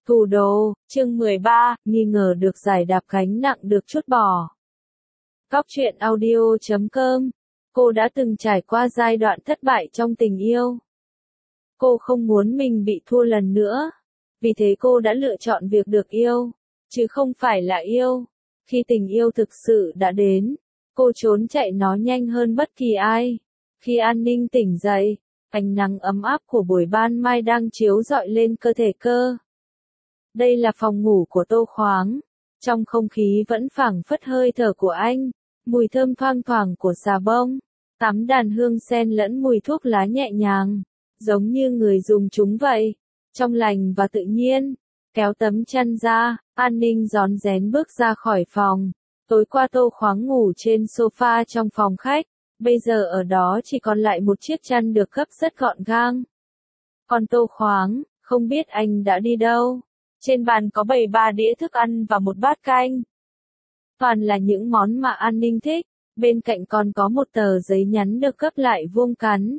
Thủ đô, chương 13, nghi ngờ được giải đáp gánh nặng được trút bỏ. Góc truyện audio.com. Cô đã từng trải qua giai đoạn thất bại trong tình yêu. Cô không muốn mình bị thua lần nữa. Vì thế cô đã lựa chọn việc được yêu, chứ không phải là yêu. Khi tình yêu thực sự đã đến, cô trốn chạy nó nhanh hơn bất kỳ ai. Khi An Ninh tỉnh dậy, ánh nắng ấm áp của buổi ban mai đang chiếu rọi lên cơ thể cô. Đây là phòng ngủ của Tô Khoáng. Trong không khí vẫn phảng phất hơi thở của anh, mùi thơm thoang thoảng của xà bông, tắm đàn hương sen lẫn mùi thuốc lá nhẹ nhàng, giống như người dùng chúng vậy, trong lành và tự nhiên. Kéo tấm chăn ra, An Ninh rón rén bước ra khỏi phòng. Tối qua Tô Khoáng ngủ trên sofa trong phòng khách, bây giờ ở đó chỉ còn lại một chiếc chăn được gấp rất gọn gàng. Còn Tô Khoáng, không biết anh đã đi đâu. Trên bàn có bày 3 đĩa thức ăn và một bát canh. Toàn là những món mà An Ninh thích, bên cạnh còn có một tờ giấy nhắn được gấp lại vuông cắn.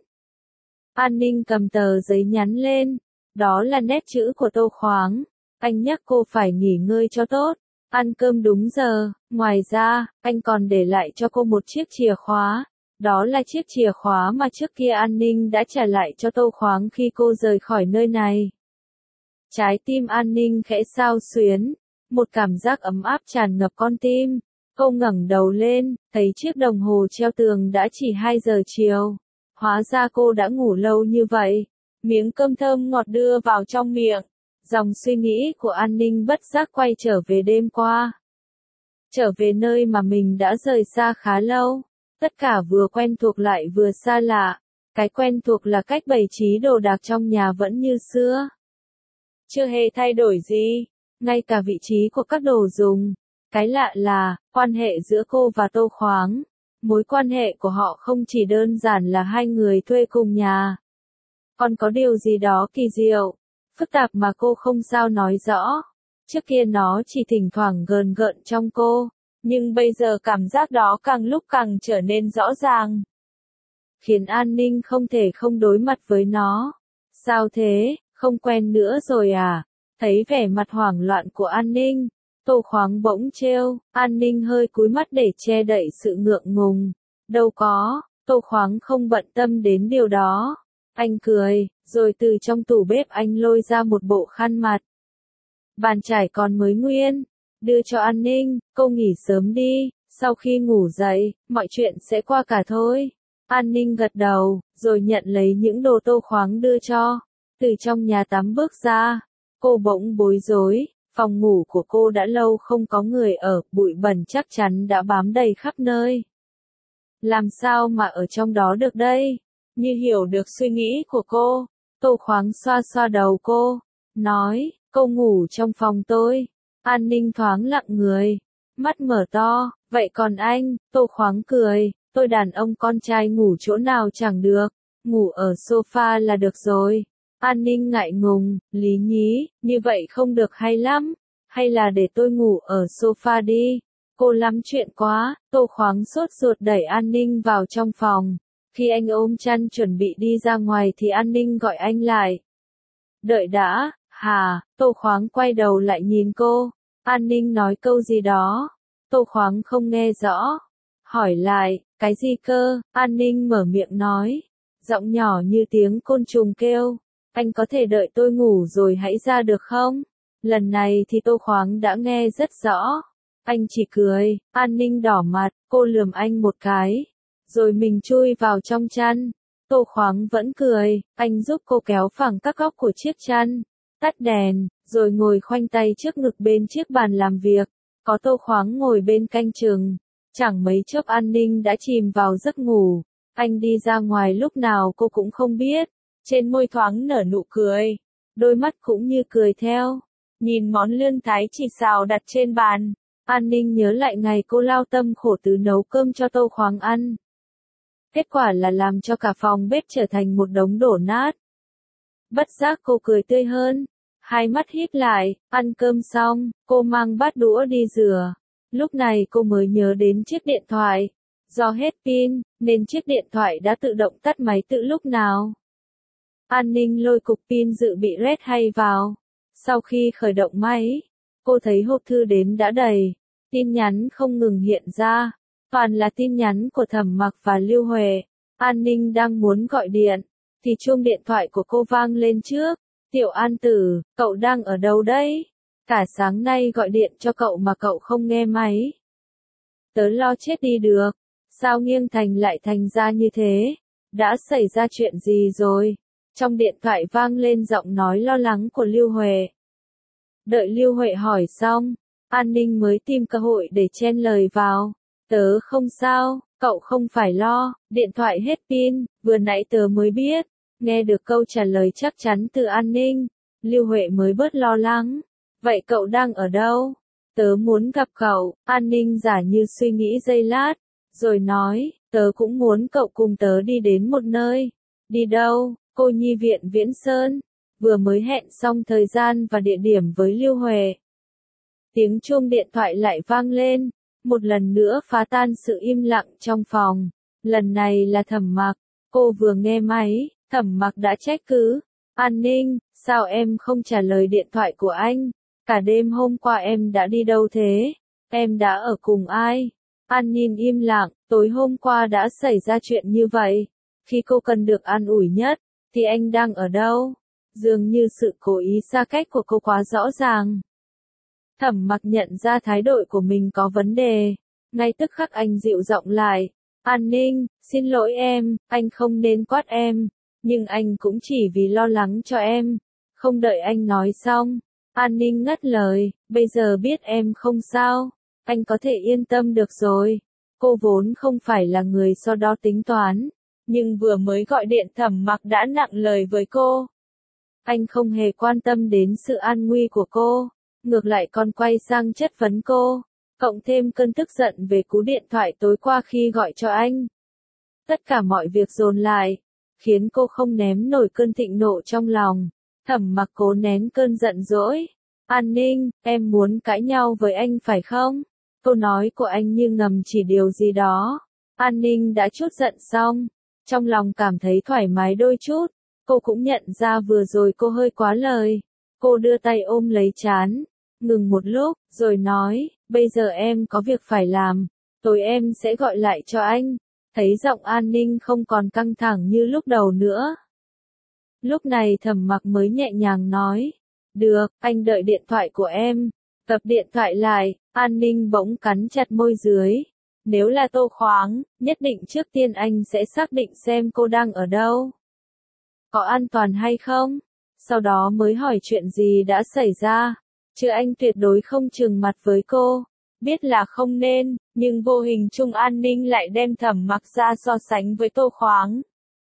An Ninh cầm tờ giấy nhắn lên, đó là nét chữ của Tô Khoáng. Anh nhắc cô phải nghỉ ngơi cho tốt, ăn cơm đúng giờ, ngoài ra, anh còn để lại cho cô một chiếc chìa khóa. Đó là chiếc chìa khóa mà trước kia An Ninh đã trả lại cho Tô Khoáng khi cô rời khỏi nơi này. Trái tim An Ninh khẽ xao xuyến, một cảm giác ấm áp tràn ngập con tim. Cô ngẩng đầu lên, thấy chiếc đồng hồ treo tường đã chỉ 2 giờ chiều. Hóa ra cô đã ngủ lâu như vậy. Miếng cơm thơm ngọt đưa vào trong miệng. Dòng suy nghĩ của An Ninh bất giác quay trở về đêm qua. Trở về nơi mà mình đã rời xa khá lâu. Tất cả vừa quen thuộc lại vừa xa lạ. Cái quen thuộc là cách bày trí đồ đạc trong nhà vẫn như xưa. Chưa hề thay đổi gì, ngay cả vị trí của các đồ dùng. Cái lạ là, quan hệ giữa cô và Tô Khoáng. Mối quan hệ của họ không chỉ đơn giản là hai người thuê cùng nhà. Còn có điều gì đó kỳ diệu, phức tạp mà cô không sao nói rõ. Trước kia nó chỉ thỉnh thoảng gờn gợn trong cô, nhưng bây giờ cảm giác đó càng lúc càng trở nên rõ ràng. Khiến An Ninh không thể không đối mặt với nó. Sao thế? Không quen nữa rồi à? Thấy vẻ mặt hoảng loạn của An Ninh, Tô Khoáng bỗng trêu. An Ninh hơi cúi mắt để che đậy sự ngượng ngùng. Đâu có, Tô Khoáng không bận tâm đến điều đó. Anh cười, rồi từ trong tủ bếp anh lôi ra một bộ khăn mặt. Bàn chải còn mới nguyên, đưa cho An Ninh. Cô nghỉ sớm đi, sau khi ngủ dậy, mọi chuyện sẽ qua cả thôi. An Ninh gật đầu, rồi nhận lấy những đồ Tô Khoáng đưa cho. Từ trong nhà tắm bước ra, cô bỗng bối rối, phòng ngủ của cô đã lâu không có người ở, bụi bẩn chắc chắn đã bám đầy khắp nơi. Làm sao mà ở trong đó được đây? Như hiểu được suy nghĩ của cô, Tô Khoáng xoa xoa đầu cô, nói, cô ngủ trong phòng tôi. An Ninh thoáng lặng người, mắt mở to, vậy còn anh? Tô Khoáng cười, tôi đàn ông con trai ngủ chỗ nào chẳng được, ngủ ở sofa là được rồi. An Ninh ngại ngùng, lý nhí, như vậy không được hay lắm, hay là để tôi ngủ ở sofa đi. Cô lắm chuyện quá. Tô Khoáng sốt ruột đẩy An Ninh vào trong phòng. Khi anh ôm chăn chuẩn bị đi ra ngoài thì An Ninh gọi anh lại. Đợi đã, hả? Tô Khoáng quay đầu lại nhìn cô. An Ninh nói câu gì đó. Tô Khoáng không nghe rõ. Hỏi lại, cái gì cơ? An Ninh mở miệng nói. Giọng nhỏ như tiếng côn trùng kêu. Anh có thể đợi tôi ngủ rồi hãy ra được không? Lần này thì Tô Khoáng đã nghe rất rõ. Anh chỉ cười. An Ninh đỏ mặt, cô lườm anh một cái. Rồi mình chui vào trong chăn. Tô Khoáng vẫn cười. Anh giúp cô kéo phẳng các góc của chiếc chăn, tắt đèn, rồi ngồi khoanh tay trước ngực bên chiếc bàn làm việc. Có Tô Khoáng ngồi bên canh chừng. Chẳng mấy chốc An Ninh đã chìm vào giấc ngủ. Anh đi ra ngoài lúc nào cô cũng không biết. Trên môi thoáng nở nụ cười, đôi mắt cũng như cười theo. Nhìn món lươn thái chỉ xào đặt trên bàn, An Ninh nhớ lại ngày cô lao tâm khổ tứ nấu cơm cho Tô Khoáng ăn. Kết quả là làm cho cả phòng bếp trở thành một đống đổ nát. Bất giác cô cười tươi hơn, hai mắt híp lại. Ăn cơm xong, cô mang bát đũa đi rửa. Lúc này cô mới nhớ đến chiếc điện thoại. Do hết pin, nên chiếc điện thoại đã tự động tắt máy từ lúc nào. An Ninh lôi cục pin dự bị red hay vào. Sau khi khởi động máy, cô thấy hộp thư đến đã đầy, tin nhắn không ngừng hiện ra, toàn là tin nhắn của Thẩm Mặc và Lưu Huệ. An Ninh đang muốn gọi điện, thì chuông điện thoại của cô vang lên trước. Tiểu An Tử, cậu đang ở đâu đấy? Cả sáng nay gọi điện cho cậu mà cậu không nghe máy. Tớ lo chết đi được. Sao Nghiêng Thành lại thành ra như thế? Đã xảy ra chuyện gì rồi? Trong điện thoại vang lên giọng nói lo lắng của Lưu Huệ. Đợi Lưu Huệ hỏi xong, An Ninh mới tìm cơ hội để chen lời vào. Tớ không sao, cậu không phải lo, điện thoại hết pin, vừa nãy tớ mới biết. Nghe được câu trả lời chắc chắn từ An Ninh, Lưu Huệ mới bớt lo lắng. Vậy cậu đang ở đâu? Tớ muốn gặp cậu. An Ninh giả như suy nghĩ giây lát, rồi nói, tớ cũng muốn cậu cùng tớ đi đến một nơi. Đi đâu? Cô nhi viện Viễn Sơn. Vừa mới hẹn xong thời gian và địa điểm với Lưu Huệ. Tiếng chuông điện thoại lại vang lên, một lần nữa phá tan sự im lặng trong phòng. Lần này là Thẩm Mặc. Cô vừa nghe máy, Thẩm Mặc đã trách cứ. An Ninh, sao em không trả lời điện thoại của anh? Cả đêm hôm qua em đã đi đâu thế? Em đã ở cùng ai? An Ninh im lặng, tối hôm qua đã xảy ra chuyện như vậy. Khi cô cần được an ủi nhất, thì anh đang ở đâu? Dường như sự cố ý xa cách của cô quá rõ ràng. Thẩm Mặc nhận ra thái độ của mình có vấn đề. Ngay tức khắc anh dịu giọng lại. An Ninh, xin lỗi em, anh không nên quát em. Nhưng anh cũng chỉ vì lo lắng cho em. Không đợi anh nói xong, An Ninh ngắt lời, bây giờ biết em không sao, anh có thể yên tâm được rồi. Cô vốn không phải là người so đo tính toán, nhưng vừa mới gọi điện Thẩm Mặc đã nặng lời với cô. Anh không hề quan tâm đến sự an nguy của cô, ngược lại còn quay sang chất vấn cô, cộng thêm cơn tức giận về cú điện thoại tối qua khi gọi cho anh. Tất cả mọi việc dồn lại, khiến cô không ném nổi cơn thịnh nộ trong lòng. Thẩm Mặc cố nén cơn giận dỗi. An Ninh, em muốn cãi nhau với anh phải không? Câu nói của anh như ngầm chỉ điều gì đó. An Ninh đã trút giận xong, trong lòng cảm thấy thoải mái đôi chút. Cô cũng nhận ra vừa rồi cô hơi quá lời. Cô đưa tay ôm lấy trán, ngừng một lúc, rồi nói, bây giờ em có việc phải làm, tối em sẽ gọi lại cho anh. Thấy giọng An Ninh không còn căng thẳng như lúc đầu nữa. Lúc này Thẩm Mặc mới nhẹ nhàng nói, được, anh đợi điện thoại của em. Tập điện thoại lại, An Ninh bỗng cắn chặt môi dưới. Nếu là Tô Khoáng, nhất định trước tiên anh sẽ xác định xem cô đang ở đâu. Có an toàn hay không? Sau đó mới hỏi chuyện gì đã xảy ra. Chứ anh tuyệt đối không trừng mặt với cô. Biết là không nên, nhưng vô hình chung An Ninh lại đem Thẩm Mặc ra so sánh với Tô Khoáng.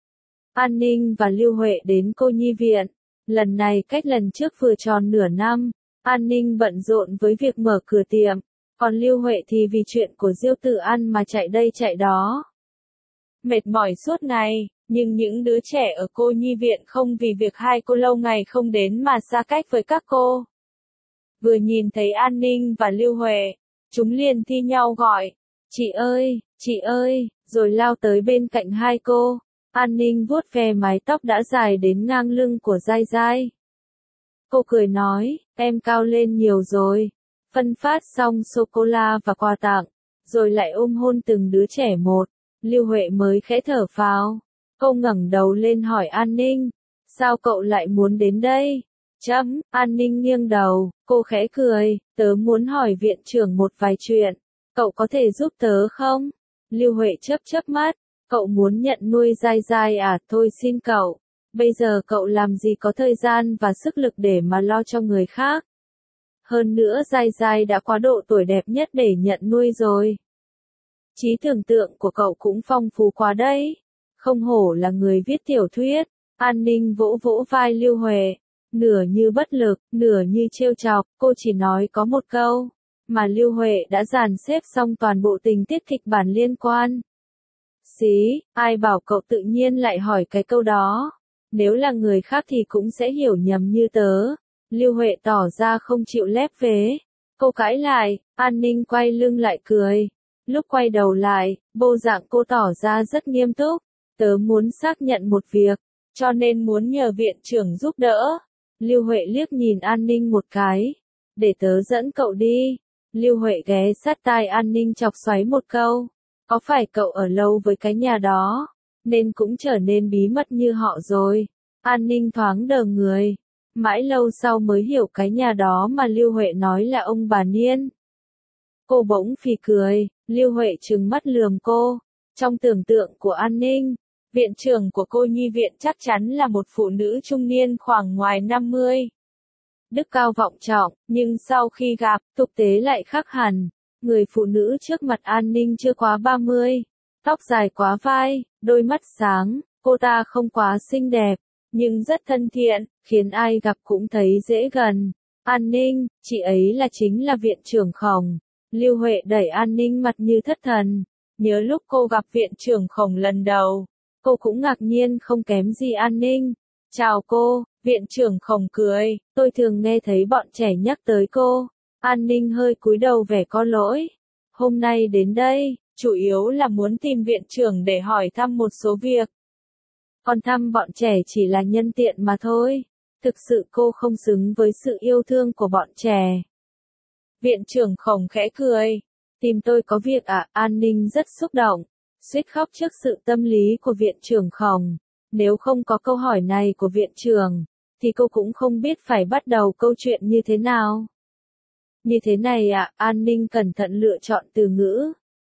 An Ninh và Lưu Huệ đến cô nhi viện. Lần này cách lần trước vừa tròn nửa năm. An Ninh bận rộn với việc mở cửa tiệm. Còn Lưu Huệ thì vì chuyện của Diêu Tử An mà chạy đây chạy đó. Mệt mỏi suốt ngày, nhưng những đứa trẻ ở cô nhi viện không vì việc hai cô lâu ngày không đến mà xa cách với các cô. Vừa nhìn thấy An Ninh và Lưu Huệ, chúng liền thi nhau gọi, chị ơi, rồi lao tới bên cạnh hai cô. An Ninh vuốt ve mái tóc đã dài đến ngang lưng của Giai Giai. Cô cười nói, em cao lên nhiều rồi. Phân phát xong sô-cô-la và quà tặng, rồi lại ôm hôn từng đứa trẻ một. Lưu Huệ mới khẽ thở phào. Cô ngẩng đầu lên hỏi An Ninh, sao cậu lại muốn đến đây? An Ninh nghiêng đầu, cô khẽ cười, tớ muốn hỏi viện trưởng một vài chuyện. Cậu có thể giúp tớ không? Lưu Huệ chớp chớp mắt, cậu muốn nhận nuôi Giai Giai à? Thôi xin cậu, bây giờ cậu làm gì có thời gian và sức lực để mà lo cho người khác. Hơn nữa Giai Giai đã quá độ tuổi đẹp nhất để nhận nuôi rồi. Trí tưởng tượng của cậu cũng phong phú quá đấy. Không hổ là người viết tiểu thuyết. An Ninh vỗ vỗ vai Lưu Huệ, nửa như bất lực, nửa như trêu chọc. Cô chỉ nói có một câu, mà Lưu Huệ đã dàn xếp xong toàn bộ tình tiết kịch bản liên quan. Xí, ai bảo cậu tự nhiên lại hỏi cái câu đó. Nếu là người khác thì cũng sẽ hiểu nhầm như tớ. Lưu Huệ tỏ ra không chịu lép vế. Cô cãi lại, An Ninh quay lưng lại cười. Lúc quay đầu lại, bộ dạng cô tỏ ra rất nghiêm túc. Tớ muốn xác nhận một việc, cho nên muốn nhờ viện trưởng giúp đỡ. Lưu Huệ liếc nhìn An Ninh một cái. Để tớ dẫn cậu đi. Lưu Huệ ghé sát tai An Ninh chọc xoáy một câu. Có phải cậu ở lâu với cái nhà đó, nên cũng trở nên bí mật như họ rồi? An Ninh thoáng đờ người. Mãi lâu sau mới hiểu cái nhà đó mà Lưu Huệ nói là ông bà Niên. Cô bỗng phì cười. Lưu Huệ trừng mắt lườm cô. Trong tưởng tượng của An Ninh, viện trưởng của cô nhi viện chắc chắn là một phụ nữ trung niên khoảng ngoài 50. Đức cao vọng trọng, nhưng sau khi gặp, thực tế lại khác hẳn. Người phụ nữ trước mặt An Ninh chưa quá 30. Tóc dài quá vai, đôi mắt sáng, cô ta không quá xinh đẹp, nhưng rất thân thiện, khiến ai gặp cũng thấy dễ gần. An Ninh, chị ấy chính là viện trưởng Khổng. Lưu Huệ đẩy An Ninh mặt như thất thần. Nhớ lúc cô gặp viện trưởng Khổng lần đầu, cô cũng ngạc nhiên không kém gì An Ninh. Chào cô, viện trưởng Khổng cười, tôi thường nghe thấy bọn trẻ nhắc tới cô. An Ninh hơi cúi đầu vẻ có lỗi. Hôm nay đến đây, chủ yếu là muốn tìm viện trưởng để hỏi thăm một số việc. Còn thăm bọn trẻ chỉ là nhân tiện mà thôi. Thực sự cô không xứng với sự yêu thương của bọn trẻ. Viện trưởng Khổng khẽ cười. Tìm tôi có việc à? An Ninh rất xúc động, suýt khóc trước sự tâm lý của viện trưởng Khổng. Nếu không có câu hỏi này của viện trưởng, thì cô cũng không biết phải bắt đầu câu chuyện như thế nào. Như thế này ạ, An Ninh cẩn thận lựa chọn từ ngữ.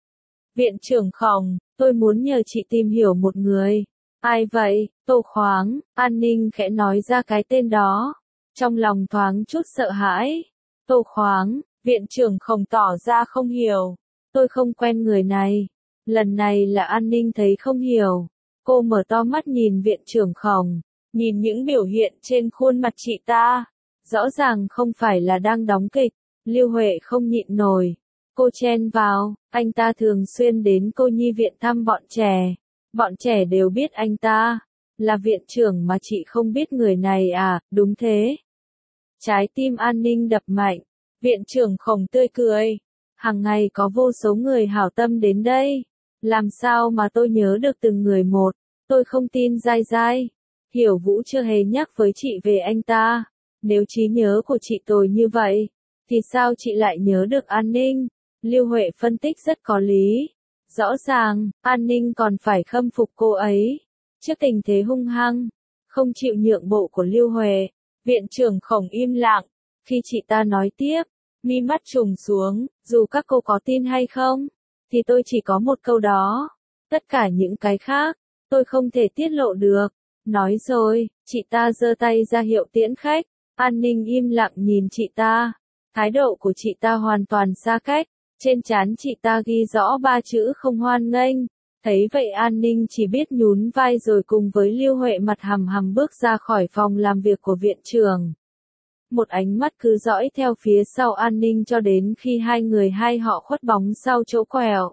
Viện trưởng Khổng, tôi muốn nhờ chị tìm hiểu một người. Ai vậy? Tô Khoáng. An Ninh khẽ nói ra cái tên đó. Trong lòng thoáng chút sợ hãi. Tô Khoáng, viện trưởng Khổng tỏ ra không hiểu. Tôi không quen người này. Lần này là An Ninh thấy không hiểu. Cô mở to mắt nhìn viện trưởng Khổng, nhìn những biểu hiện trên khuôn mặt chị ta. Rõ ràng không phải là đang đóng kịch. Lưu Huệ không nhịn nổi. Cô chen vào, anh ta thường xuyên đến cô nhi viện thăm bọn trẻ. Bọn trẻ đều biết anh ta là viện trưởng mà chị không biết người này à? Đúng thế. Trái tim An Ninh đập mạnh. Viện trưởng Khổng tươi cười. Hàng ngày có vô số người hảo tâm đến đây. Làm sao mà tôi nhớ được từng người một? Tôi không tin dai dai. Hiểu Vũ chưa hề nhắc với chị về anh ta. Nếu trí nhớ của chị tồi như vậy, thì sao chị lại nhớ được An Ninh? Lưu Huệ phân tích rất có lý. Rõ ràng, An Ninh còn phải khâm phục cô ấy. Trước tình thế hung hăng, không chịu nhượng bộ của Lưu Huệ, viện trưởng Khổng im lặng. Khi chị ta nói tiếp, mi mắt trùng xuống, dù các cô có tin hay không, thì tôi chỉ có một câu đó. Tất cả những cái khác, tôi không thể tiết lộ được. Nói rồi, chị ta giơ tay ra hiệu tiễn khách. An Ninh im lặng nhìn chị ta. Thái độ của chị ta hoàn toàn xa cách. Trên trán chị ta ghi rõ 3 chữ không hoan nghênh. Thấy vậy An Ninh chỉ biết nhún vai rồi cùng với Lưu Huệ mặt hầm hầm bước ra khỏi phòng làm việc của viện trưởng. Một ánh mắt cứ dõi theo phía sau An Ninh cho đến khi hai họ khuất bóng sau chỗ quẹo.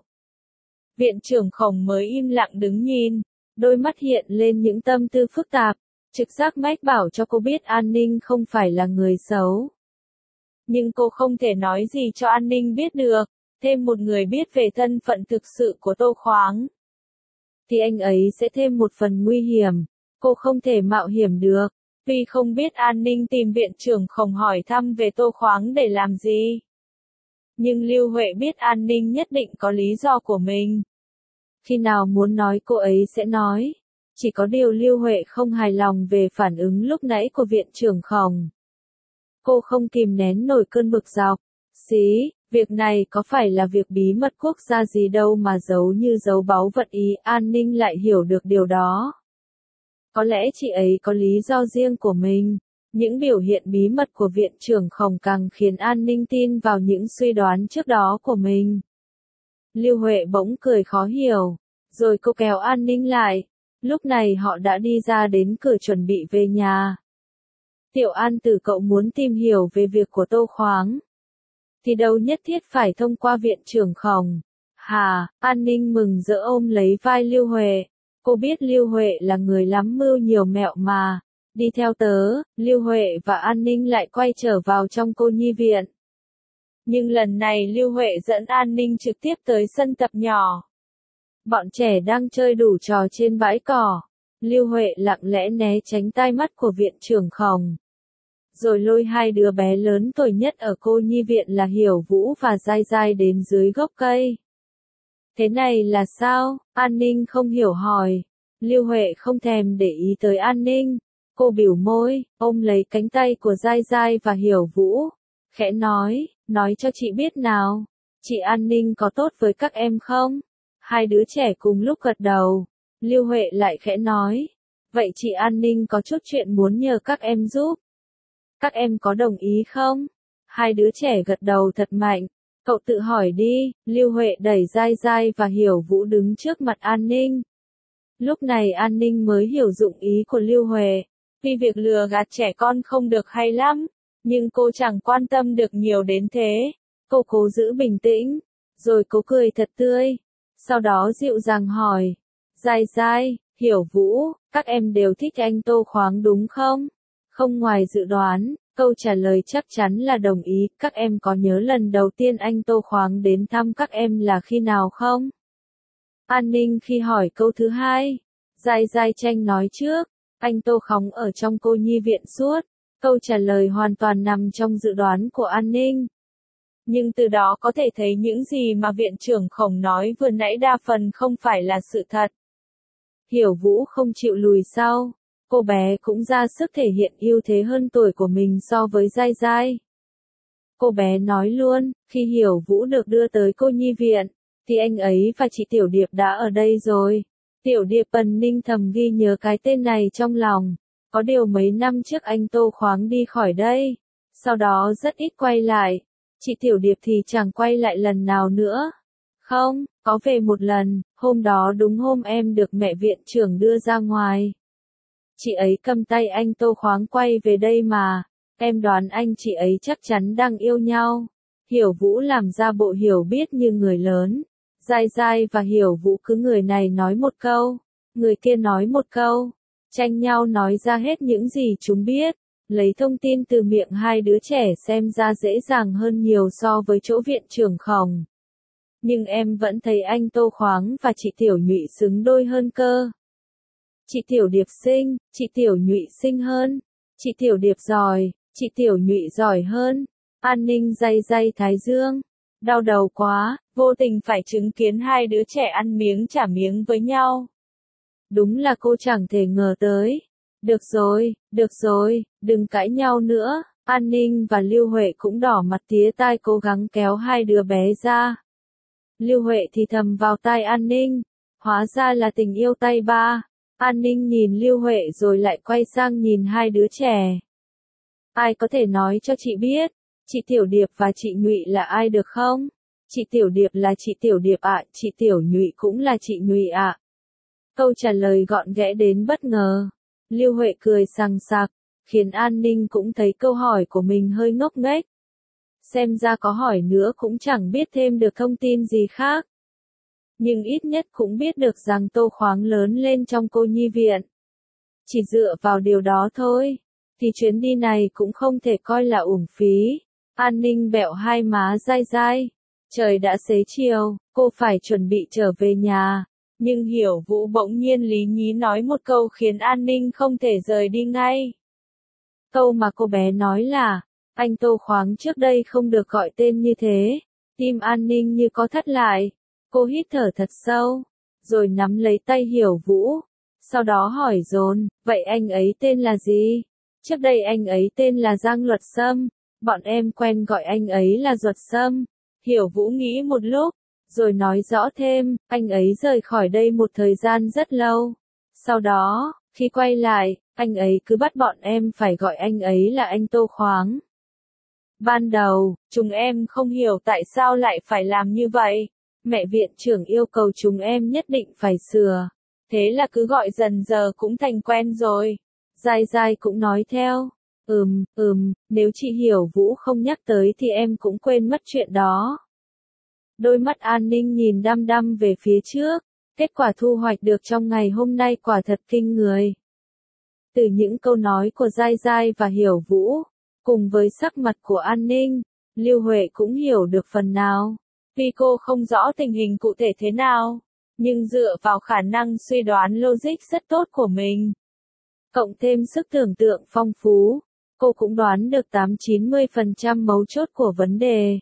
Viện trưởng Khổng mới im lặng đứng nhìn, đôi mắt hiện lên những tâm tư phức tạp. Trực giác mách bảo cho cô biết An Ninh không phải là người xấu. Nhưng cô không thể nói gì cho An Ninh biết được. Thêm một người biết về thân phận thực sự của Tô Khoáng, thì anh ấy sẽ thêm một phần nguy hiểm. Cô không thể mạo hiểm được. Vì không biết An Ninh tìm viện trưởng Khổng hỏi thăm về Tô Khoáng để làm gì. Nhưng Lưu Huệ biết An Ninh nhất định có lý do của mình. Khi nào muốn nói cô ấy sẽ nói. Chỉ có điều Lưu Huệ không hài lòng về phản ứng lúc nãy của viện trưởng Khổng. Cô không kìm nén nổi cơn bực dọc. Xí, việc này có phải là việc bí mật quốc gia gì đâu mà giấu như giấu báu vận ý. An Ninh lại hiểu được điều đó. Có lẽ chị ấy có lý do riêng của mình. Những biểu hiện bí mật của viện trưởng Khổng càng khiến An Ninh tin vào những suy đoán trước đó của mình. Lưu Huệ bỗng cười khó hiểu. Rồi cô kéo An Ninh lại. Lúc này họ đã đi ra đến cửa chuẩn bị về nhà. Tiểu An Tử, cậu muốn tìm hiểu về việc của Tô Khoáng, thì đâu nhất thiết phải thông qua viện trưởng Khổng. Hà, An Ninh mừng rỡ ôm lấy vai Lưu Huệ. Cô biết Lưu Huệ là người lắm mưu nhiều mẹo mà. Đi theo tớ. Lưu Huệ và An Ninh lại quay trở vào trong cô nhi viện. Nhưng lần này Lưu Huệ dẫn An Ninh trực tiếp tới sân tập nhỏ. Bọn trẻ đang chơi đủ trò trên bãi cỏ. Lưu Huệ lặng lẽ né tránh tai mắt của viện trưởng Khổng. rồi lôi hai đứa bé lớn tuổi nhất ở cô nhi viện là Hiểu Vũ và Giai Giai đến dưới gốc cây. Thế này là sao? An Ninh không hiểu hỏi. Lưu Huệ không thèm để ý tới An Ninh. Cô bỉu môi, ôm lấy cánh tay của Giai Giai và Hiểu Vũ. Khẽ nói cho chị biết nào. Chị An Ninh có tốt với các em không? Hai đứa trẻ cùng lúc gật đầu. Lưu Huệ lại khẽ nói. Vậy chị An Ninh có chút chuyện muốn nhờ các em giúp. Các em có đồng ý không? Hai đứa trẻ gật đầu thật mạnh. Cậu tự hỏi đi. Lưu Huệ đẩy Giai Giai và Hiểu Vũ đứng trước mặt An Ninh. Lúc này An Ninh mới hiểu dụng ý của Lưu Huệ. Vì việc lừa gạt trẻ con không được hay lắm, nhưng cô chẳng quan tâm được nhiều đến thế. Cô cố giữ bình tĩnh, rồi cô cười thật tươi. Sau đó dịu dàng hỏi. Giai Giai, Hiểu Vũ, các em đều thích anh Tô Khoáng đúng không? Không ngoài dự đoán, câu trả lời chắc chắn là đồng ý. Các em có nhớ lần đầu tiên anh Tô Khoáng đến thăm các em là khi nào không? An Ninh khi hỏi câu thứ hai. Giai Giai tranh nói trước. Anh Tô Khoáng ở trong cô nhi viện suốt. Câu trả lời hoàn toàn nằm trong dự đoán của An Ninh. Nhưng từ đó có thể thấy những gì mà viện trưởng Khổng nói vừa nãy đa phần không phải là sự thật. Hiểu Vũ không chịu lùi sau. Cô bé cũng ra sức thể hiện ưu thế hơn tuổi của mình so với Giai Giai. Cô bé nói luôn, khi Hiểu Vũ được đưa tới cô nhi viện, thì anh ấy và chị Tiểu Điệp đã ở đây rồi. Tiểu Điệp Bần Ninh thầm ghi nhớ cái tên này trong lòng. Có điều mấy năm trước anh Tô Khoáng đi khỏi đây. Sau đó rất ít quay lại. Chị Tiểu Điệp thì chẳng quay lại lần nào nữa. Không, có về một lần, hôm đó đúng hôm em được mẹ viện trưởng đưa ra ngoài. Chị ấy cầm tay anh Tô Khoáng quay về đây mà. Em đoán anh chị ấy chắc chắn đang yêu nhau. Hiểu Vũ làm ra bộ hiểu biết như người lớn. Giai Giai và Hiểu Vũ cứ người này nói một câu, người kia nói một câu, tranh nhau nói ra hết những gì chúng biết, lấy thông tin từ miệng hai đứa trẻ xem ra dễ dàng hơn nhiều so với chỗ viện trưởng Khổng. Nhưng em vẫn thấy anh Tô Khoáng và chị Tiểu Nhụy xứng đôi hơn cơ. Chị Tiểu Điệp xinh, chị Tiểu Nhụy xinh hơn. Chị Tiểu Điệp giỏi, chị Tiểu Nhụy giỏi hơn. An Ninh day day thái dương. Đau đầu quá, vô tình phải chứng kiến hai đứa trẻ ăn miếng trả miếng với nhau. Đúng là cô chẳng thể ngờ tới. Được rồi, đừng cãi nhau nữa. An Ninh và Lưu Huệ cũng đỏ mặt tía tai cố gắng kéo hai đứa bé ra. Lưu Huệ thì thầm vào tai An Ninh. Hóa ra là tình yêu tay ba. An Ninh nhìn Lưu Huệ rồi lại quay sang nhìn hai đứa trẻ. Ai có thể nói cho chị biết, chị Tiểu Điệp và chị Nhụy là ai được không? Chị Tiểu Điệp là chị Tiểu Điệp ạ, chị Tiểu Nhụy cũng là chị Nhụy ạ. Câu trả lời gọn ghẽ đến bất ngờ. Lưu Huệ cười sằng sặc, khiến An Ninh cũng thấy câu hỏi của mình hơi ngốc nghếch. Xem ra có hỏi nữa cũng chẳng biết thêm được thông tin gì khác. Nhưng ít nhất cũng biết được rằng Tô Khoáng lớn lên trong cô nhi viện. Chỉ dựa vào điều đó thôi, thì chuyến đi này cũng không thể coi là uổng phí. An Ninh bẹo hai má dai dai. Trời đã xế chiều, cô phải chuẩn bị trở về nhà. Nhưng Hiểu Vũ bỗng nhiên lý nhí nói một câu khiến An Ninh không thể rời đi ngay. Câu mà cô bé nói là, anh Tô Khoáng trước đây không được gọi tên như thế. Tim An Ninh như có thắt lại. Cô hít thở thật sâu, rồi nắm lấy tay Hiểu Vũ. Sau đó hỏi dồn, vậy anh ấy tên là gì? Trước đây anh ấy tên là Giang Luật Sâm. Bọn em quen gọi anh ấy là Duật Sâm. Hiểu Vũ nghĩ một lúc, rồi nói rõ thêm, anh ấy rời khỏi đây một thời gian rất lâu. Sau đó, khi quay lại, anh ấy cứ bắt bọn em phải gọi anh ấy là anh Tô Khoáng. Ban đầu, chúng em không hiểu tại sao lại phải làm như vậy. Mẹ viện trưởng yêu cầu chúng em nhất định phải sửa. Thế là cứ gọi dần giờ cũng thành quen rồi. Giai Giai cũng nói theo. Nếu chị Hiểu Vũ không nhắc tới thì em cũng quên mất chuyện đó. Đôi mắt An Ninh nhìn đăm đăm về phía trước. Kết quả thu hoạch được trong ngày hôm nay quả thật kinh người. Từ những câu nói của Giai Giai và Hiểu Vũ, cùng với sắc mặt của An Ninh, Lưu Huệ cũng hiểu được phần nào. Tuy cô không rõ tình hình cụ thể thế nào, nhưng dựa vào khả năng suy đoán logic rất tốt của mình, cộng thêm sức tưởng tượng phong phú, cô cũng đoán được 8-90% mấu chốt của vấn đề.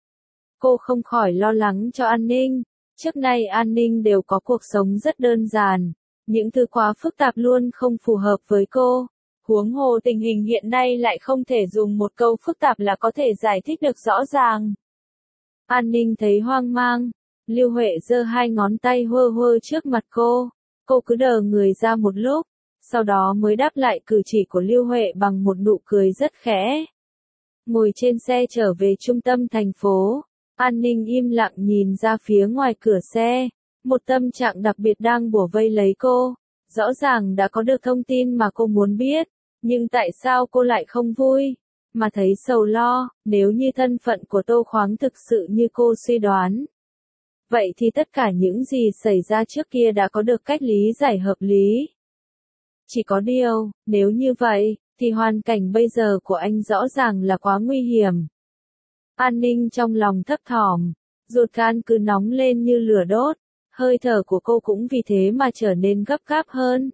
Cô không khỏi lo lắng cho An Ninh. Trước nay An Ninh đều có cuộc sống rất đơn giản. Những thứ quá phức tạp luôn không phù hợp với cô. Huống hồ tình hình hiện nay lại không thể dùng một câu phức tạp là có thể giải thích được rõ ràng. An Ninh thấy hoang mang. Lưu Huệ giơ hai ngón tay hơ hơ trước mặt cô. Cô cứ đờ người ra một lúc. Sau đó mới đáp lại cử chỉ của Lưu Huệ bằng một nụ cười rất khẽ. Ngồi trên xe trở về trung tâm thành phố. An Ninh im lặng nhìn ra phía ngoài cửa xe. Một tâm trạng đặc biệt đang bủa vây lấy cô. Rõ ràng đã có được thông tin mà cô muốn biết. Nhưng tại sao cô lại không vui? Mà thấy sầu lo, nếu như thân phận của Tô Khoáng thực sự như cô suy đoán. Vậy thì tất cả những gì xảy ra trước kia đã có được cách lý giải hợp lý. Chỉ có điều, nếu như vậy, thì hoàn cảnh bây giờ của anh rõ ràng là quá nguy hiểm. An Ninh trong lòng thấp thỏm, ruột gan cứ nóng lên như lửa đốt, hơi thở của cô cũng vì thế mà trở nên gấp gáp hơn.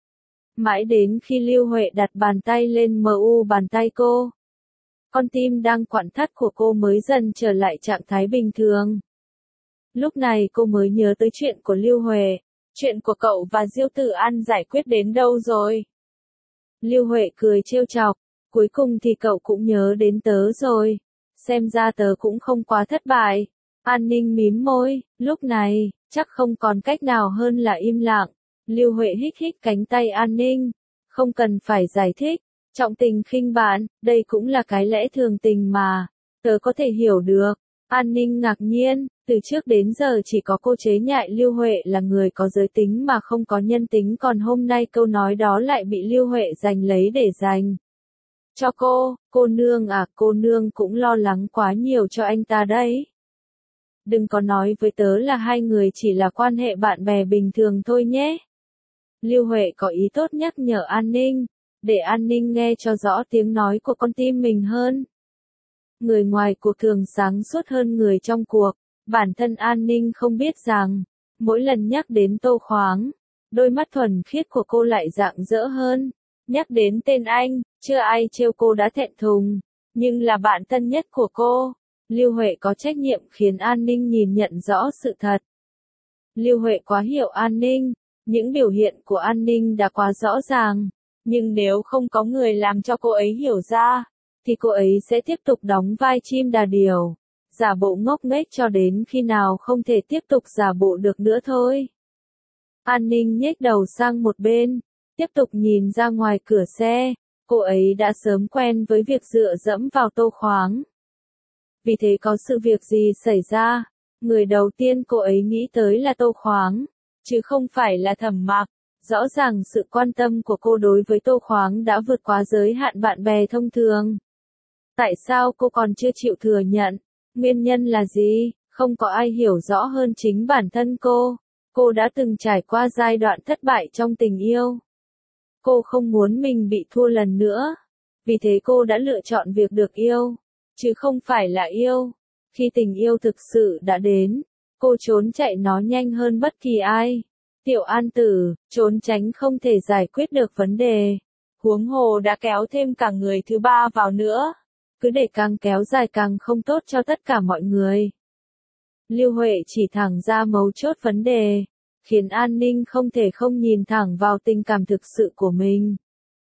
Mãi đến khi Lưu Huệ đặt bàn tay lên bàn tay cô, con tim đang quặn thắt của cô mới dần trở lại trạng thái bình thường. Lúc này cô mới nhớ tới chuyện của Lưu Huệ, chuyện của cậu và Diêu Tử An giải quyết đến đâu rồi? Lưu Huệ cười trêu chọc, cuối cùng thì cậu cũng nhớ đến tớ rồi, xem ra tớ cũng không quá thất bại. An Ninh mím môi, lúc này, chắc không còn cách nào hơn là im lặng. Lưu Huệ hít hít cánh tay An Ninh, không cần phải giải thích, trọng tình khinh bạn, đây cũng là cái lẽ thường tình mà, tớ có thể hiểu được. An Ninh ngạc nhiên, từ trước đến giờ chỉ có cô chế nhại Lưu Huệ là người có giới tính mà không có nhân tính, còn hôm nay câu nói đó lại bị Lưu Huệ giành lấy để dành cho cô nương à, cô nương cũng lo lắng quá nhiều cho anh ta đấy. Đừng có nói với tớ là hai người chỉ là quan hệ bạn bè bình thường thôi nhé. Lưu Huệ có ý tốt nhắc nhở An Ninh, để An Ninh nghe cho rõ tiếng nói của con tim mình hơn. Người ngoài cuộc thường sáng suốt hơn người trong cuộc, bản thân An Ninh không biết rằng, mỗi lần nhắc đến Tô Khoáng, đôi mắt thuần khiết của cô lại rạng rỡ hơn. Nhắc đến tên anh, chưa ai trêu cô đã thẹn thùng, nhưng là bạn thân nhất của cô. Lưu Huệ có trách nhiệm khiến An Ninh nhìn nhận rõ sự thật. Lưu Huệ quá hiểu An Ninh, những biểu hiện của An Ninh đã quá rõ ràng, nhưng nếu không có người làm cho cô ấy hiểu ra, thì cô ấy sẽ tiếp tục đóng vai chim đà điểu, giả bộ ngốc nghếch cho đến khi nào không thể tiếp tục giả bộ được nữa thôi. An Ninh nhếch đầu sang một bên, tiếp tục nhìn ra ngoài cửa xe, cô ấy đã sớm quen với việc dựa dẫm vào Tô Khoáng. Vì thế có sự việc gì xảy ra, người đầu tiên cô ấy nghĩ tới là Tô Khoáng, chứ không phải là Thẩm Mặc. Rõ ràng sự quan tâm của cô đối với Tô Khoáng đã vượt quá giới hạn bạn bè thông thường. Tại sao cô còn chưa chịu thừa nhận? Nguyên nhân là gì? Không có ai hiểu rõ hơn chính bản thân cô. Cô đã từng trải qua giai đoạn thất bại trong tình yêu. Cô không muốn mình bị thua lần nữa. Vì thế cô đã lựa chọn việc được yêu, chứ không phải là yêu. Khi tình yêu thực sự đã đến, cô trốn chạy nó nhanh hơn bất kỳ ai. Tiểu An Tử, trốn tránh không thể giải quyết được vấn đề. Huống hồ đã kéo thêm cả người thứ ba vào nữa. Cứ để càng kéo dài càng không tốt cho tất cả mọi người. Lưu Huệ chỉ thẳng ra mấu chốt vấn đề, khiến An Ninh không thể không nhìn thẳng vào tình cảm thực sự của mình.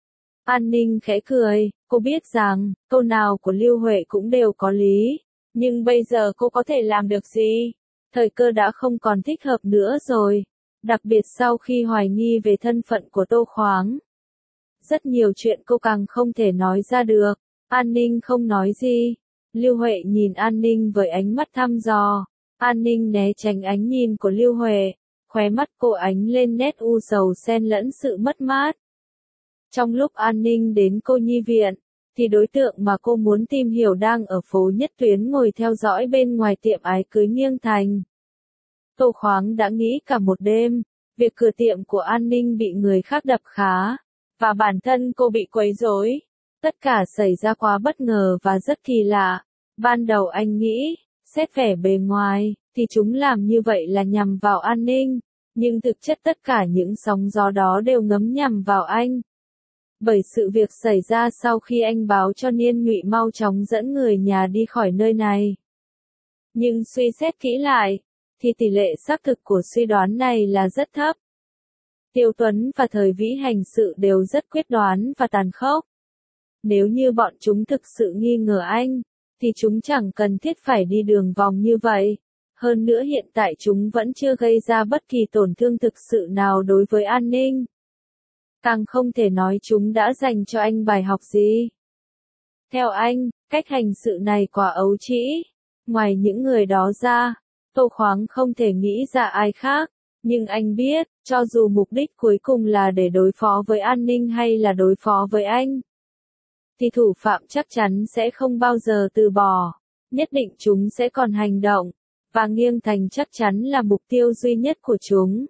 An Ninh khẽ cười, cô biết rằng, câu nào của Lưu Huệ cũng đều có lý, nhưng bây giờ cô có thể làm được gì? Thời cơ đã không còn thích hợp nữa rồi, đặc biệt sau khi hoài nghi về thân phận của Tô Khoáng. Rất nhiều chuyện cô càng không thể nói ra được. An Ninh không nói gì. Lưu Huệ nhìn An Ninh với ánh mắt thăm dò. An Ninh né tránh ánh nhìn của Lưu Huệ, khóe mắt cô ánh lên nét u sầu xen lẫn sự mất mát. Trong lúc An Ninh đến cô nhi viện, thì đối tượng mà cô muốn tìm hiểu đang ở phố Nhất Tuyến ngồi theo dõi bên ngoài tiệm ái cưới Nghiêng Thành. Tô Khoáng đã nghĩ cả một đêm, việc cửa tiệm của An Ninh bị người khác đập phá, và bản thân cô bị quấy rối. Tất cả xảy ra quá bất ngờ và rất kỳ lạ. Ban đầu anh nghĩ, xét vẻ bề ngoài, thì chúng làm như vậy là nhằm vào An Ninh, nhưng thực chất tất cả những sóng gió đó đều ngấm nhằm vào anh. Bởi sự việc xảy ra sau khi anh báo cho Niên Nhụy mau chóng dẫn người nhà đi khỏi nơi này. Nhưng suy xét kỹ lại, thì tỷ lệ xác thực của suy đoán này là rất thấp. Tiêu Tuấn và Thời Vĩ hành sự đều rất quyết đoán và tàn khốc. Nếu như bọn chúng thực sự nghi ngờ anh, thì chúng chẳng cần thiết phải đi đường vòng như vậy. Hơn nữa hiện tại chúng vẫn chưa gây ra bất kỳ tổn thương thực sự nào đối với an ninh. Càng không thể nói chúng đã dành cho anh bài học gì. Theo anh, cách hành sự này quá ấu trĩ. Ngoài những người đó ra, Tô Khoáng không thể nghĩ ra ai khác. Nhưng anh biết, cho dù mục đích cuối cùng là để đối phó với an ninh hay là đối phó với anh, thì thủ phạm chắc chắn sẽ không bao giờ từ bỏ. Nhất định chúng sẽ còn hành động. Và Nghiêng Thành chắc chắn là mục tiêu duy nhất của chúng.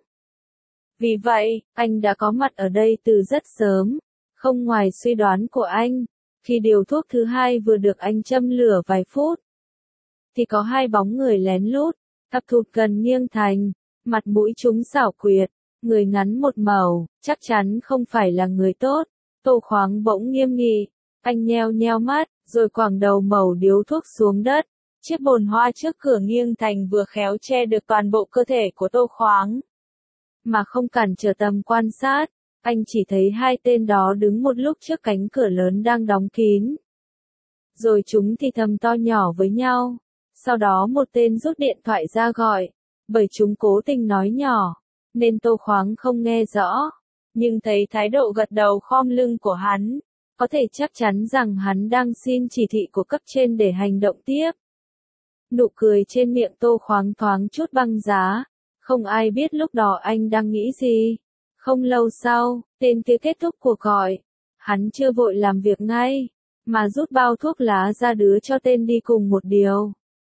Vì vậy, anh đã có mặt ở đây từ rất sớm. Không ngoài suy đoán của anh, khi điều thuốc thứ hai vừa được anh châm lửa vài phút, thì có hai bóng người lén lút, thập thụt gần Nghiêng Thành, mặt mũi chúng xảo quyệt, người ngắn một màu, chắc chắn không phải là người tốt. Tô Khoáng bỗng nghiêm nghị, anh nheo nheo mắt, rồi quẳng đầu mẩu điếu thuốc xuống đất. Chiếc bồn hoa trước cửa Nghiêng Thành vừa khéo che được toàn bộ cơ thể của Tô Khoáng. Mà không cản trở tầm quan sát, anh chỉ thấy hai tên đó đứng một lúc trước cánh cửa lớn đang đóng kín. Rồi chúng thì thầm to nhỏ với nhau. Sau đó một tên rút điện thoại ra gọi, bởi chúng cố tình nói nhỏ, nên Tô Khoáng không nghe rõ. Nhưng thấy thái độ gật đầu khom lưng của hắn, có thể chắc chắn rằng hắn đang xin chỉ thị của cấp trên để hành động tiếp. Nụ cười trên miệng Tô Khoáng thoáng chút băng giá. Không ai biết lúc đó anh đang nghĩ gì. Không lâu sau, tên kia kết thúc cuộc gọi. Hắn chưa vội làm việc ngay, mà rút bao thuốc lá ra đưa cho tên đi cùng một điều.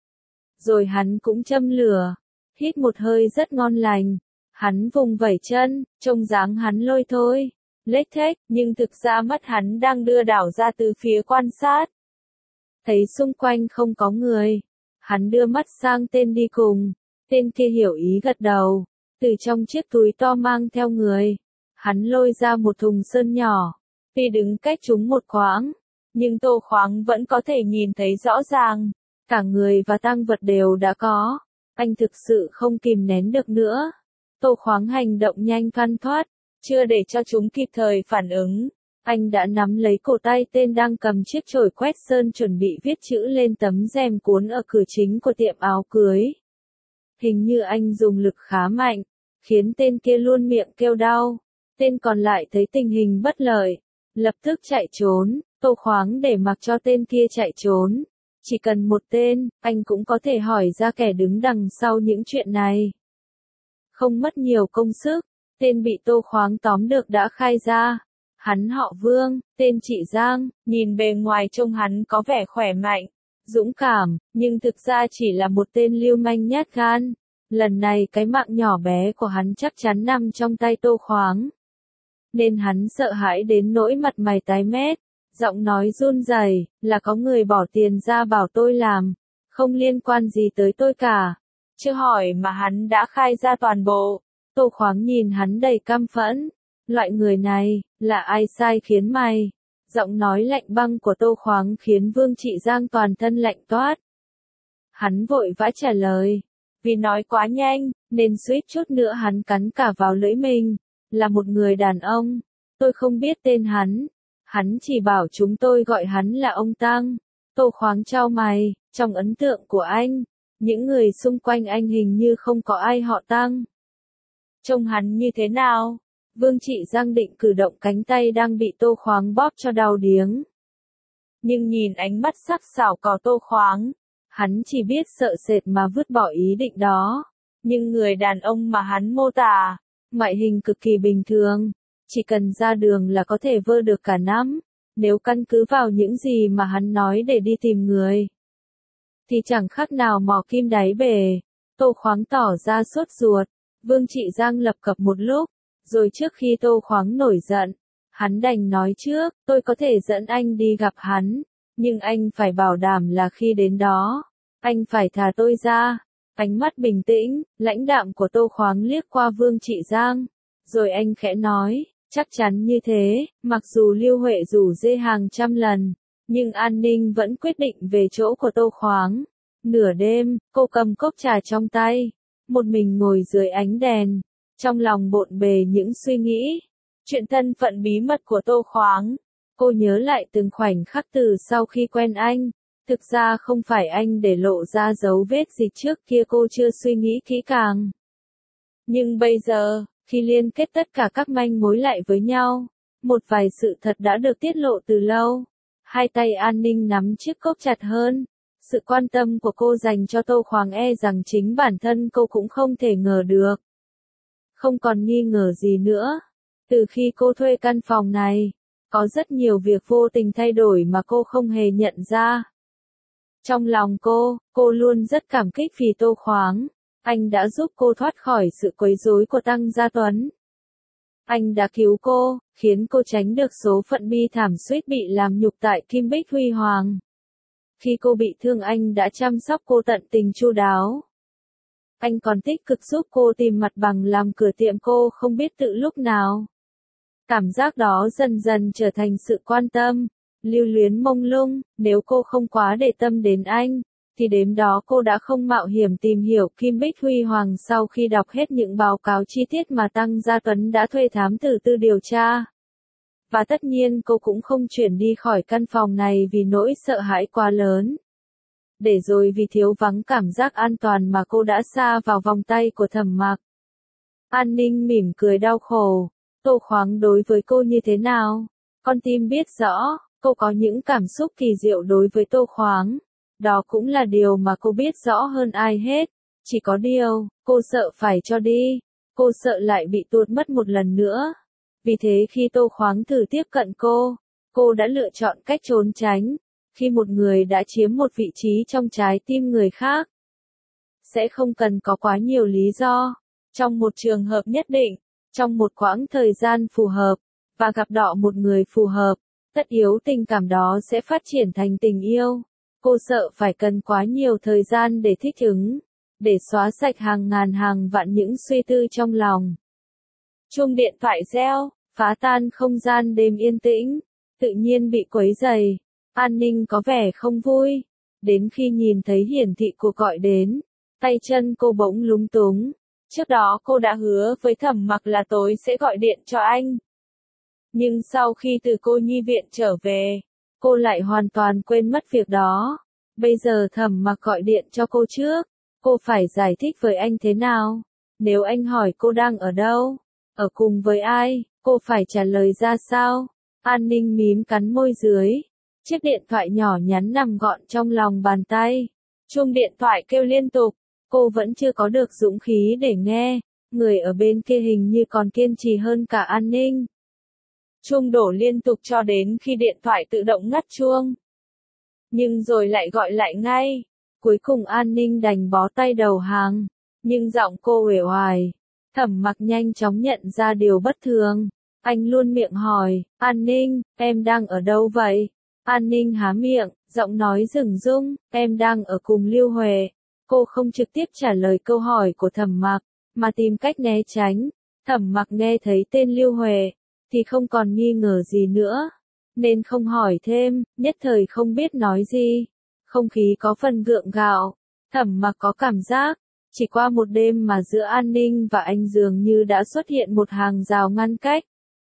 Rồi hắn cũng châm lửa, hít một hơi rất ngon lành. Hắn vùng vẩy chân, trông dáng hắn lôi thôi, lếch thếch, nhưng thực ra mắt hắn đang đưa đảo ra từ phía quan sát. Thấy xung quanh không có người, hắn đưa mắt sang tên đi cùng. Tên kia hiểu ý gật đầu. Từ trong chiếc túi to mang theo người, hắn lôi ra một thùng sơn nhỏ. Tuy đứng cách chúng một khoảng, nhưng Tô Khoáng vẫn có thể nhìn thấy rõ ràng. Cả người và tang vật đều đã có. Anh thực sự không kìm nén được nữa. Tô Khoáng hành động nhanh thoăn thoắt, chưa để cho chúng kịp thời phản ứng. Anh đã nắm lấy cổ tay tên đang cầm chiếc chổi quét sơn chuẩn bị viết chữ lên tấm rèm cuốn ở cửa chính của tiệm áo cưới. Hình như anh dùng lực khá mạnh, khiến tên kia luôn miệng kêu đau. Tên còn lại thấy tình hình bất lợi, lập tức chạy trốn. Tô Khoáng để mặc cho tên kia chạy trốn. Chỉ cần một tên, anh cũng có thể hỏi ra kẻ đứng đằng sau những chuyện này. Không mất nhiều công sức, tên bị Tô Khoáng tóm được đã khai ra. Hắn họ Vương, tên chị Giang, nhìn bề ngoài trông hắn có vẻ khỏe mạnh, dũng cảm, nhưng thực ra chỉ là một tên lưu manh nhát gan. Lần này cái mạng nhỏ bé của hắn chắc chắn nằm trong tay Tô Khoáng. Nên hắn sợ hãi đến nỗi mặt mày tái mét, giọng nói run rẩy, là có người bỏ tiền ra bảo tôi làm, không liên quan gì tới tôi cả. Chưa hỏi mà hắn đã khai ra toàn bộ. Tô Khoáng nhìn hắn đầy căm phẫn. Loại người này, là ai sai khiến mày? Giọng nói lạnh băng của Tô Khoáng khiến Vương Trị Giang toàn thân lạnh toát. Hắn vội vã trả lời. Vì nói quá nhanh, nên suýt chút nữa hắn cắn cả vào lưỡi mình. Là một người đàn ông. Tôi không biết tên hắn. Hắn chỉ bảo chúng tôi gọi hắn là ông Tăng. Tô Khoáng chau mày, trong ấn tượng của anh, những người xung quanh anh hình như không có ai họ Tăng. Trông hắn như thế nào? Vương Trị Giang định cử động cánh tay đang bị Tô Khoáng bóp cho đau điếng. Nhưng nhìn ánh mắt sắc sảo của Tô Khoáng, hắn chỉ biết sợ sệt mà vứt bỏ ý định đó. Nhưng người đàn ông mà hắn mô tả, ngoại hình cực kỳ bình thường, chỉ cần ra đường là có thể vơ được cả năm. Nếu căn cứ vào những gì mà hắn nói để đi tìm người, thì chẳng khác nào mò kim đáy bể. Tô Khoáng tỏ ra sốt ruột. Vương Trị Giang lập cập một lúc, rồi trước khi Tô Khoáng nổi giận, hắn đành nói trước, tôi có thể dẫn anh đi gặp hắn, nhưng anh phải bảo đảm là khi đến đó, anh phải thả tôi ra. Ánh mắt bình tĩnh, lãnh đạm của Tô Khoáng liếc qua Vương Trị Giang, rồi anh khẽ nói, Chắc chắn như thế, mặc dù Lưu Huệ rủ dê hàng trăm lần, nhưng An Ninh vẫn quyết định về chỗ của Tô Khoáng. Nửa đêm, cô cầm cốc trà trong tay, một mình ngồi dưới ánh đèn, trong lòng bộn bề những suy nghĩ. Chuyện thân phận bí mật của Tô Khoáng, cô nhớ lại từng khoảnh khắc từ sau khi quen anh. Thực ra không phải anh để lộ ra dấu vết gì trước kia, cô chưa suy nghĩ kỹ càng. Nhưng bây giờ, khi liên kết tất cả các manh mối lại với nhau, một vài sự thật đã được tiết lộ từ lâu. Hai tay An Ninh nắm chiếc cốc chặt hơn. Sự quan tâm của cô dành cho Tô Khoáng e rằng chính bản thân cô cũng không thể ngờ được. Không còn nghi ngờ gì nữa. Từ khi cô thuê căn phòng này, có rất nhiều việc vô tình thay đổi mà cô không hề nhận ra. Trong lòng cô luôn rất cảm kích vì Tô Khoáng. Anh đã giúp cô thoát khỏi sự quấy rối của Tăng Gia Tuấn. Anh đã cứu cô, khiến cô tránh được số phận bi thảm suýt bị làm nhục tại Kim Bích Huy Hoàng. Khi cô bị thương anh đã chăm sóc cô tận tình chu đáo. Anh còn tích cực giúp cô tìm mặt bằng làm cửa tiệm cô không biết tự lúc nào. Cảm giác đó dần dần trở thành sự quan tâm, lưu luyến mông lung. Nếu cô không quá để tâm đến anh, thì đêm đó cô đã không mạo hiểm tìm hiểu Kim Bích Huy Hoàng sau khi đọc hết những báo cáo chi tiết mà Tăng Gia Tuấn đã thuê thám tử tư điều tra. Và tất nhiên cô cũng không chuyển đi khỏi căn phòng này vì nỗi sợ hãi quá lớn. Để rồi vì thiếu vắng cảm giác an toàn mà cô đã sa vào vòng tay của Thẩm Mặc. An Ninh mỉm cười đau khổ. Tô Khoáng đối với cô như thế nào? Con tim biết rõ, cô có những cảm xúc kỳ diệu đối với Tô Khoáng. Đó cũng là điều mà cô biết rõ hơn ai hết. Chỉ có điều, cô sợ phải cho đi. Cô sợ lại bị tuột mất một lần nữa. Vì thế khi Tô Khoáng thử tiếp cận cô đã lựa chọn cách trốn tránh. Khi một người đã chiếm một vị trí trong trái tim người khác, sẽ không cần có quá nhiều lý do. Trong một trường hợp nhất định, trong một quãng thời gian phù hợp, và gặp đọ một người phù hợp, tất yếu tình cảm đó sẽ phát triển thành tình yêu. Cô sợ phải cần quá nhiều thời gian để thích ứng, để xóa sạch hàng ngàn hàng vạn những suy tư trong lòng. Chuông điện thoại reo, phá tan không gian đêm yên tĩnh, tự nhiên bị quấy rầy. An Ninh có vẻ không vui. Đến khi nhìn thấy hiển thị cuộc gọi đến, tay chân cô bỗng lúng túng. Trước đó cô đã hứa với Thẩm Mặc là tối sẽ gọi điện cho anh. Nhưng sau khi từ cô nhi viện trở về, cô lại hoàn toàn quên mất việc đó. Bây giờ Thẩm Mặc gọi điện cho cô trước, cô phải giải thích với anh thế nào? Nếu anh hỏi cô đang ở đâu, ở cùng với ai, cô phải trả lời ra sao? An Ninh mím cắn môi dưới. Chiếc điện thoại nhỏ nhắn nằm gọn trong lòng bàn tay. Chuông điện thoại kêu liên tục. Cô vẫn chưa có được dũng khí để nghe. Người ở bên kia hình như còn kiên trì hơn cả An Ninh. Chuông đổ liên tục cho đến khi điện thoại tự động ngắt chuông. Nhưng rồi lại gọi lại ngay. Cuối cùng An Ninh đành bó tay đầu hàng. Nhưng giọng cô uể oải. Thẩm Mặc nhanh chóng nhận ra điều bất thường. Anh luôn miệng hỏi, An Ninh, em đang ở đâu vậy? An Ninh há miệng, giọng nói dửng dưng, em đang ở cùng Lưu Huệ. Cô không trực tiếp trả lời câu hỏi của Thẩm Mặc, mà tìm cách né tránh. Thẩm Mặc nghe thấy tên Lưu Huệ, thì không còn nghi ngờ gì nữa, nên không hỏi thêm, nhất thời không biết nói gì. Không khí có phần gượng gạo, Thẩm Mặc có cảm giác, chỉ qua một đêm mà giữa An Ninh và anh dường như đã xuất hiện một hàng rào ngăn cách.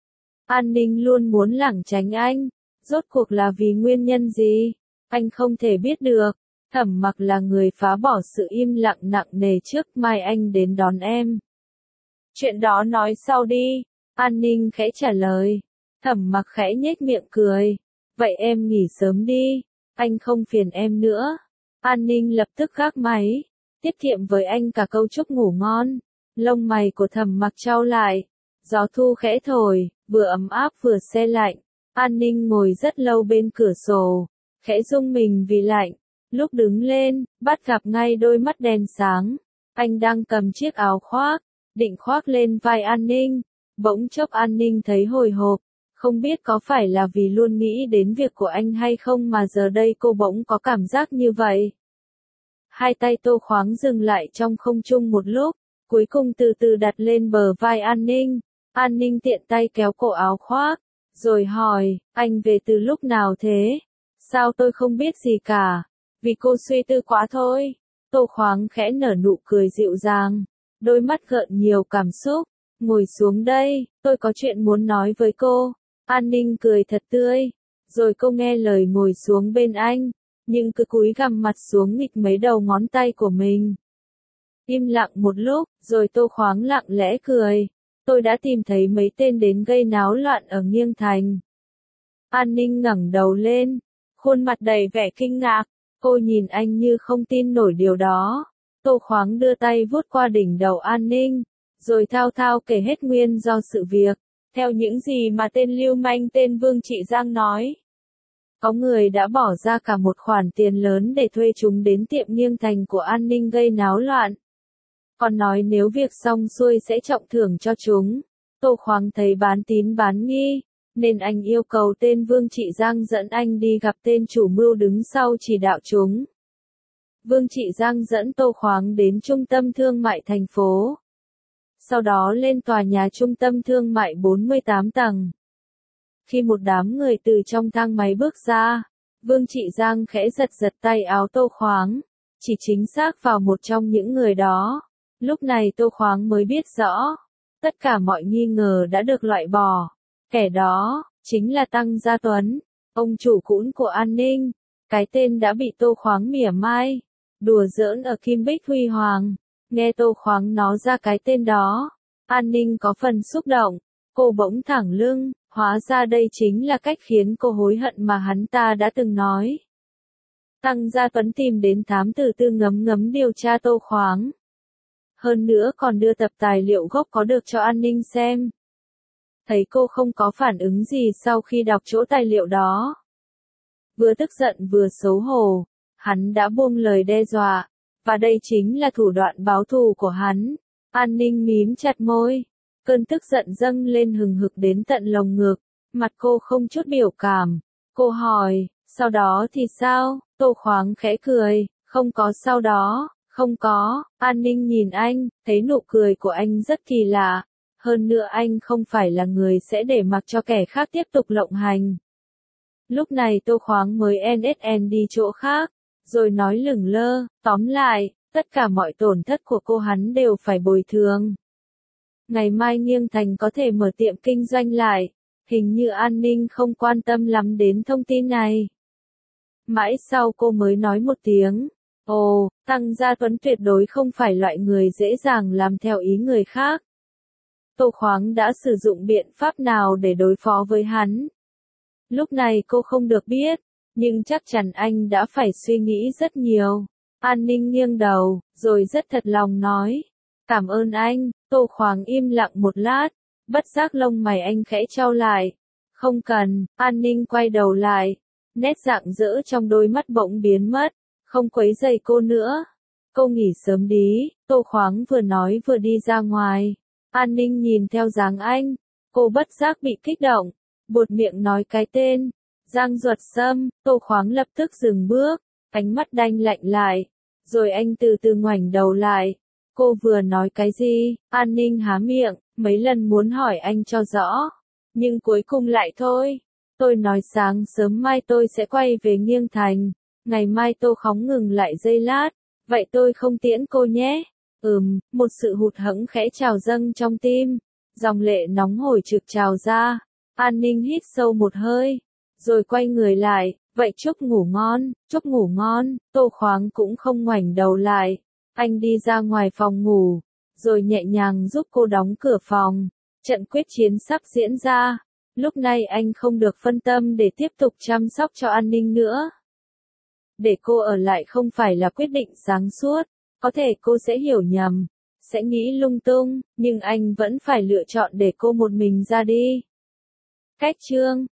An Ninh luôn muốn lảng tránh anh. Rốt cuộc là vì nguyên nhân gì? Anh không thể biết được. Thẩm Mặc là người phá bỏ sự im lặng nặng nề trước mai anh đến đón em. Chuyện đó nói sau đi. An Ninh khẽ trả lời. Thẩm Mặc khẽ nhếch miệng cười. Vậy em nghỉ sớm đi. Anh không phiền em nữa. An Ninh lập tức gác máy. Tiết kiệm với anh cả câu chúc ngủ ngon. Lông mày của Thẩm Mặc chau lại. Gió thu khẽ thổi, vừa ấm áp vừa se lạnh. An Ninh ngồi rất lâu bên cửa sổ, khẽ rung mình vì lạnh. Lúc đứng lên, bắt gặp ngay đôi mắt đèn sáng. Anh đang cầm chiếc áo khoác, định khoác lên vai An Ninh. Bỗng chốc An Ninh thấy hồi hộp, không biết có phải là vì luôn nghĩ đến việc của anh hay không mà giờ đây cô bỗng có cảm giác như vậy. Hai tay Tô Khoáng dừng lại trong không trung một lúc, cuối cùng từ từ đặt lên bờ vai An Ninh. An Ninh tiện tay kéo cổ áo khoác, rồi hỏi, anh về từ lúc nào thế? Sao tôi không biết gì cả? Vì cô suy tư quá thôi. Tô Khoáng khẽ nở nụ cười dịu dàng, đôi mắt gợn nhiều cảm xúc. Ngồi xuống đây, tôi có chuyện muốn nói với cô. An Ninh cười thật tươi, rồi cô nghe lời ngồi xuống bên anh, nhưng cứ cúi gằm mặt xuống nghịch mấy đầu ngón tay của mình. Im lặng một lúc, rồi Tô Khoáng lặng lẽ cười. Tôi đã tìm thấy mấy tên đến gây náo loạn ở Nghiêng Thành. An Ninh ngẩng đầu lên, khuôn mặt đầy vẻ kinh ngạc. Cô nhìn anh như không tin nổi điều đó. Tô Khoáng đưa tay vuốt qua đỉnh đầu An Ninh, rồi thao thao kể hết nguyên do sự việc. Theo những gì mà tên lưu manh tên Vương Trị Giang nói, có người đã bỏ ra cả một khoản tiền lớn để thuê chúng đến tiệm Nghiêng Thành của An Ninh gây náo loạn. Còn nói nếu việc xong xuôi sẽ trọng thưởng cho chúng. Tô Khoáng thấy bán tín bán nghi, nên anh yêu cầu tên Vương Trị Giang dẫn anh đi gặp tên chủ mưu đứng sau chỉ đạo chúng. Vương Trị Giang dẫn Tô Khoáng đến trung tâm thương mại thành phố. Sau đó lên tòa nhà trung tâm thương mại 48 tầng. Khi một đám người từ trong thang máy bước ra, Vương Trị Giang khẽ giật giật tay áo Tô Khoáng, chỉ chính xác vào một trong những người đó. Lúc này Tô Khoáng mới biết rõ, tất cả mọi nghi ngờ đã được loại bỏ. Kẻ đó, chính là Tăng Gia Tuấn, ông chủ cũn của An Ninh, cái tên đã bị Tô Khoáng mỉa mai, đùa giỡn ở Kim Bích Huy Hoàng. Nghe Tô Khoáng nói ra cái tên đó, An Ninh có phần xúc động, cô bỗng thẳng lưng, hóa ra đây chính là cách khiến cô hối hận mà hắn ta đã từng nói. Tăng Gia Tuấn tìm đến thám tử Tư Ngấm Ngấm điều tra Tô Khoáng. Hơn nữa còn đưa tập tài liệu gốc có được cho An Ninh xem. Thấy cô không có phản ứng gì sau khi đọc chỗ tài liệu đó. Vừa tức giận vừa xấu hổ, hắn đã buông lời đe dọa, và đây chính là thủ đoạn báo thù của hắn. An Ninh mím chặt môi, cơn tức giận dâng lên hừng hực đến tận lồng ngực, mặt cô không chút biểu cảm. Cô hỏi, sau đó thì sao? Tô Khoáng khẽ cười, không có sau đó, không có. An Ninh nhìn anh, thấy nụ cười của anh rất kỳ lạ. Hơn nữa anh không phải là người sẽ để mặc cho kẻ khác tiếp tục lộng hành. Lúc này Tô Khoáng mới NSN đi chỗ khác, rồi nói lửng lơ, tóm lại, tất cả mọi tổn thất của cô hắn đều phải bồi thường. Ngày mai Nghiêng Thành có thể mở tiệm kinh doanh lại, hình như An Ninh không quan tâm lắm đến thông tin này. Mãi sau cô mới nói một tiếng, ồ, Tăng Gia Tuấn tuyệt đối không phải loại người dễ dàng làm theo ý người khác. Tô Khoáng đã sử dụng biện pháp nào để đối phó với hắn? Lúc này cô không được biết, nhưng chắc chắn anh đã phải suy nghĩ rất nhiều. An Ninh nghiêng đầu, rồi rất thật lòng nói, cảm ơn anh. Tô Khoáng im lặng một lát, bất giác lông mày anh khẽ chau lại. Không cần. An Ninh quay đầu lại, nét rạng rỡ trong đôi mắt bỗng biến mất, không quấy rầy cô nữa. Cô nghỉ sớm đi. Tô Khoáng vừa nói vừa đi ra ngoài. An Ninh nhìn theo dáng anh, cô bất giác bị kích động, buột miệng nói cái tên, Giang Duật Sâm. Tô Khoáng lập tức dừng bước, ánh mắt đanh lạnh lại, rồi anh từ từ ngoảnh đầu lại. Cô vừa nói cái gì? An Ninh há miệng, mấy lần muốn hỏi anh cho rõ, nhưng cuối cùng lại thôi. Tôi nói sáng sớm mai tôi sẽ quay về Nghiêng Thành, ngày mai. Tô Khoáng ngừng lại giây lát, vậy tôi không tiễn cô nhé. Một sự hụt hẫng khẽ trào dâng trong tim, dòng lệ nóng hổi trực trào ra. An Ninh hít sâu một hơi, rồi quay người lại, vậy chúc ngủ ngon. Chúc ngủ ngon. Tô Khoáng cũng không ngoảnh đầu lại, anh đi ra ngoài phòng ngủ, rồi nhẹ nhàng giúp cô đóng cửa phòng. Trận quyết chiến sắp diễn ra, lúc này anh không được phân tâm để tiếp tục chăm sóc cho An Ninh nữa. Để cô ở lại không phải là quyết định sáng suốt. Có thể cô sẽ hiểu nhầm, sẽ nghĩ lung tung, nhưng anh vẫn phải lựa chọn để cô một mình ra đi. Cách chương